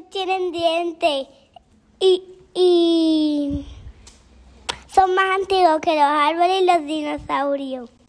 peces tienen dientes y son más antiguos que los árboles y los dinosaurios.